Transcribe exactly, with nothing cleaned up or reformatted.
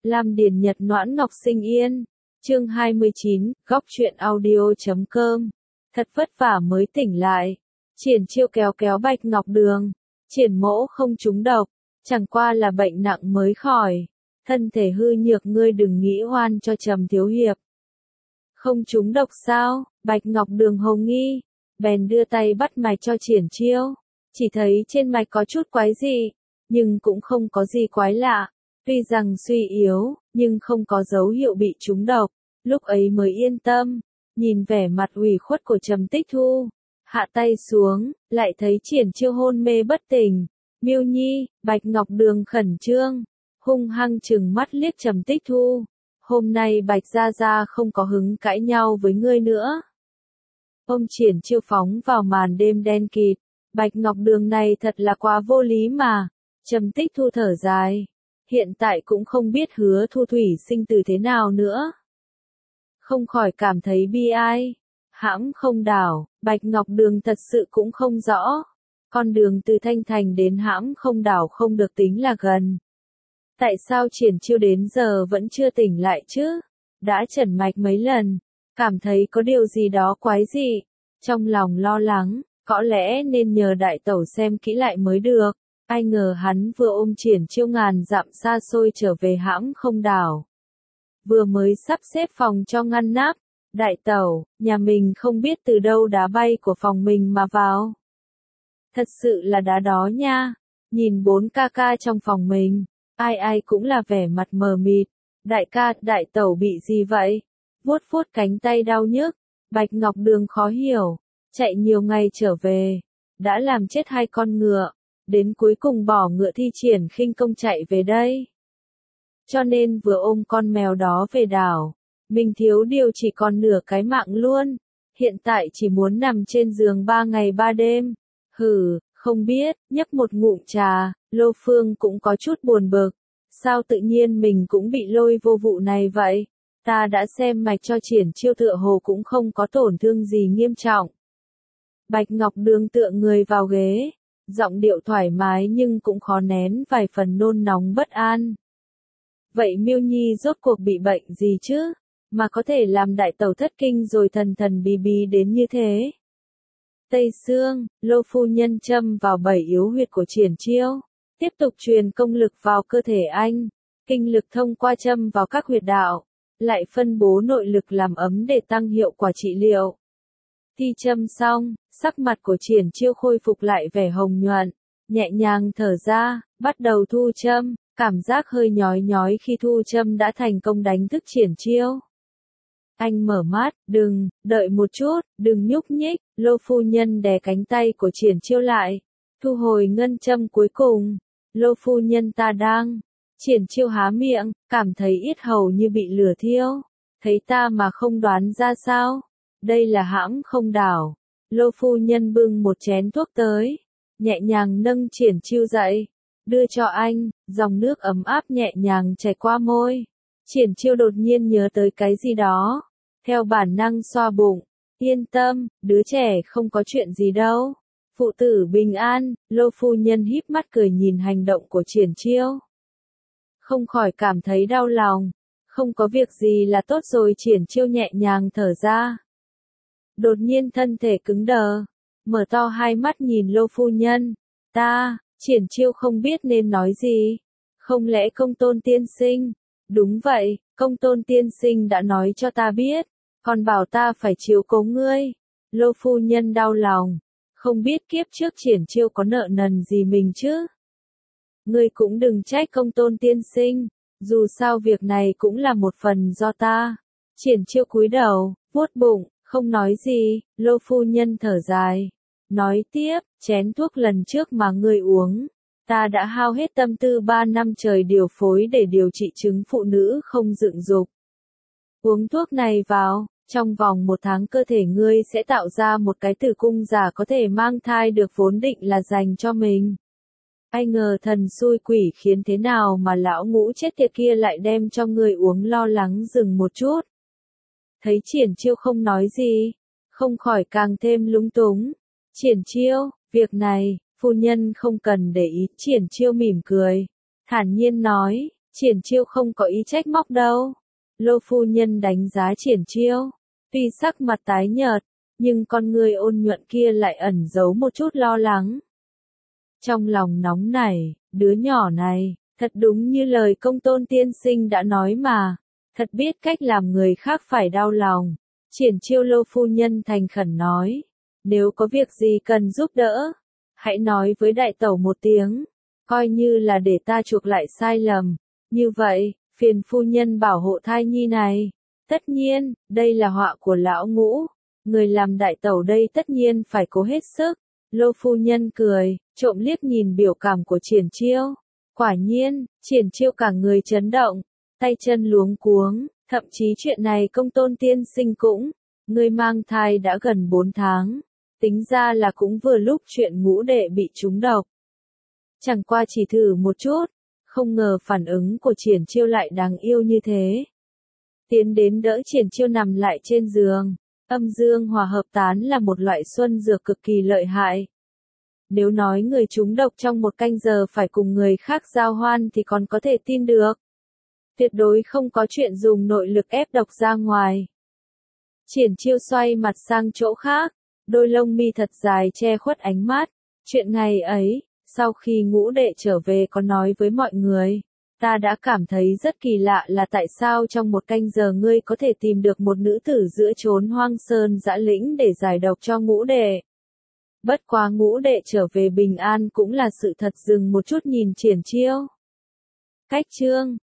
Lam Điền Nhật Noãn Ngọc Sinh Yên. Chương hai mươi chín, góc truyện audio.com. Thật vất vả mới tỉnh lại. Triển Chiêu kéo kéo Bạch Ngọc Đường. Triển mỗ không trúng độc, chẳng qua là bệnh nặng mới khỏi. Thân thể hư nhược ngươi đừng nghĩ oan cho Trầm thiếu hiệp. Không trúng độc sao? Bạch Ngọc Đường hồ nghi, bèn đưa tay bắt mạch cho Triển Chiêu. Chỉ thấy trên mạch có chút quái dị, nhưng cũng không có gì quái lạ. Tuy rằng suy yếu, nhưng không có dấu hiệu bị trúng độc. Lúc ấy mới yên tâm, nhìn vẻ mặt ủy khuất của Trầm Tích Thu. Hạ tay xuống, lại thấy Triển Chiêu hôn mê bất tỉnh. Miêu Nhi, Bạch Ngọc Đường khẩn trương, hung hăng trừng mắt liếc Trầm Tích Thu. Hôm nay Bạch Gia Gia không có hứng cãi nhau với ngươi nữa. Ông Triển Chiêu phóng vào màn đêm đen kịt. Bạch Ngọc Đường này thật là quá vô lý mà. Trầm Tích Thu thở dài. Hiện tại cũng không biết Hứa Thu Thủy sinh từ thế nào nữa. Không khỏi cảm thấy bi ai. Hãm không đảo, Bạch Ngọc Đường thật sự cũng không rõ. Con đường từ Thanh Thành đến Hãm không đảo không được tính là gần. Tại sao Triển Chiêu đến giờ vẫn chưa tỉnh lại chứ? Đã chẩn mạch mấy lần, cảm thấy có điều gì đó quái dị. Trong lòng lo lắng, có lẽ nên nhờ đại tẩu xem kỹ lại mới được. Ai ngờ hắn vừa ôm Triển Chiêu ngàn dặm xa xôi trở về Hãm không đảo. Vừa mới sắp xếp phòng cho ngăn nắp. Đại tẩu, nhà mình không biết từ đâu đá bay của phòng mình mà vào. Thật sự là đá đó nha. Nhìn bốn ca ca trong phòng mình, ai ai cũng là vẻ mặt mờ mịt. Đại ca, đại tẩu bị gì vậy? Vuốt vuốt cánh tay đau nhức. Bạch Ngọc Đường khó hiểu. Chạy nhiều ngày trở về, đã làm chết hai con ngựa. Đến cuối cùng bỏ ngựa thi triển khinh công chạy về đây. Cho nên vừa ôm con mèo đó về đảo. Mình thiếu điều chỉ còn nửa cái mạng luôn. Hiện tại chỉ muốn nằm trên giường ba ngày ba đêm. Hừ, không biết, nhấp một ngụm trà, Lô Phương cũng có chút buồn bực. Sao tự nhiên mình cũng bị lôi vô vụ này vậy? Ta đã xem mạch cho Triển Chiêu tựa hồ cũng không có tổn thương gì nghiêm trọng. Bạch Ngọc Đường tựa người vào ghế. Giọng điệu thoải mái nhưng cũng khó nén vài phần nôn nóng bất an. Vậy Miêu Nhi rốt cuộc bị bệnh gì chứ? Mà có thể làm đại tẩu thất kinh rồi thần thần bí bí đến như thế. Tây Sương, Lô phu nhân châm vào bảy yếu huyệt của Triển Chiêu. Tiếp tục truyền công lực vào cơ thể anh. Kinh lực thông qua châm vào các huyệt đạo. Lại phân bố nội lực làm ấm để tăng hiệu quả trị liệu. Thi châm xong, sắc mặt của Triển Chiêu khôi phục lại vẻ hồng nhuận. Nhẹ nhàng thở ra, bắt đầu thu châm. Cảm giác hơi nhói nhói khi thu châm đã thành công đánh thức Triển Chiêu. Anh mở mắt, đừng, đợi một chút, đừng nhúc nhích. Lô phu nhân đè cánh tay của Triển Chiêu lại. Thu hồi ngân châm cuối cùng. Lô phu nhân ta đang. Triển Chiêu há miệng, cảm thấy yết hầu như bị lửa thiêu. Thấy ta mà không đoán ra sao? Đây là Hãm không đảo. Lô phu nhân bưng một chén thuốc tới. Nhẹ nhàng nâng Triển Chiêu dậy. Đưa cho anh, dòng nước ấm áp nhẹ nhàng chảy qua môi. Triển Chiêu đột nhiên nhớ tới cái gì đó. Theo bản năng xoa bụng. Yên tâm, đứa trẻ không có chuyện gì đâu. Phụ tử bình an. Lô phu nhân híp mắt cười nhìn hành động của Triển Chiêu. Không khỏi cảm thấy đau lòng. Không có việc gì là tốt rồi. Triển Chiêu nhẹ nhàng thở ra. Đột nhiên thân thể cứng đờ. Mở to hai mắt nhìn Lô phu nhân. Ta, Triển Chiêu không biết nên nói gì. Không lẽ Công Tôn tiên sinh? Đúng vậy, Công Tôn tiên sinh đã nói cho ta biết. Còn bảo ta phải chiếu cố ngươi. Lô phu nhân đau lòng. Không biết kiếp trước Triển Chiêu có nợ nần gì mình chứ? Ngươi cũng đừng trách Công Tôn tiên sinh. Dù sao việc này cũng là một phần do ta. Triển Chiêu cúi đầu, vuốt bụng, không nói gì. Lô phu nhân thở dài. Nói tiếp, chén thuốc lần trước mà ngươi uống. Ta đã hao hết tâm tư ba năm trời điều phối để điều trị chứng phụ nữ không dựng dục. Uống thuốc này vào, trong vòng một tháng cơ thể ngươi sẽ tạo ra một cái tử cung giả có thể mang thai được vốn định là dành cho mình. Ai ngờ thần xui quỷ khiến thế nào mà lão ngũ chết tiệt kia lại đem cho ngươi uống. Lo lắng dừng một chút. Thấy Triển Chiêu không nói gì, không khỏi càng thêm lúng túng. Triển Chiêu, việc này, phu nhân không cần để ý. Triển Chiêu mỉm cười, thản nhiên nói, Triển Chiêu không có ý trách móc đâu. Lô phu nhân đánh giá Triển Chiêu, tuy sắc mặt tái nhợt, nhưng con người ôn nhuận kia lại ẩn giấu một chút lo lắng. Trong lòng nóng nảy, đứa nhỏ này, thật đúng như lời Công Tôn tiên sinh đã nói mà, thật biết cách làm người khác phải đau lòng. Triển Chiêu Lô phu nhân thành khẩn nói, nếu có việc gì cần giúp đỡ, hãy nói với đại tẩu một tiếng, coi như là để ta chuộc lại sai lầm. Như vậy, phiền phu nhân bảo hộ thai nhi này. Tất nhiên, đây là họa của lão Ngũ, người làm đại tẩu đây tất nhiên phải cố hết sức. Lô phu nhân cười, trộm liếc nhìn biểu cảm của Triển Chiêu. Quả nhiên, Triển Chiêu cả người chấn động, tay chân luống cuống, thậm chí chuyện này Công Tôn tiên sinh cũng, người mang thai đã gần bốn tháng, tính ra là cũng vừa lúc chuyện Ngũ đệ bị trúng độc. Chẳng qua chỉ thử một chút, không ngờ phản ứng của Triển Chiêu lại đáng yêu như thế. Tiến đến đỡ Triển Chiêu nằm lại trên giường, âm dương hòa hợp tán là một loại xuân dược cực kỳ lợi hại. Nếu nói người trúng độc trong một canh giờ phải cùng người khác giao hoan thì còn có thể tin được. Tuyệt đối không có chuyện dùng nội lực ép độc ra ngoài. Triển Chiêu xoay mặt sang chỗ khác, đôi lông mi thật dài che khuất ánh mắt. Chuyện ngày ấy, sau khi Ngũ đệ trở về có nói với mọi người, ta đã cảm thấy rất kỳ lạ là tại sao trong một canh giờ ngươi có thể tìm được một nữ tử giữa chốn hoang sơn dã lĩnh để giải độc cho Ngũ đệ. Bất quá Ngũ đệ trở về bình an cũng là sự thật. Dừng một chút nhìn Triển Chiêu. Cách chương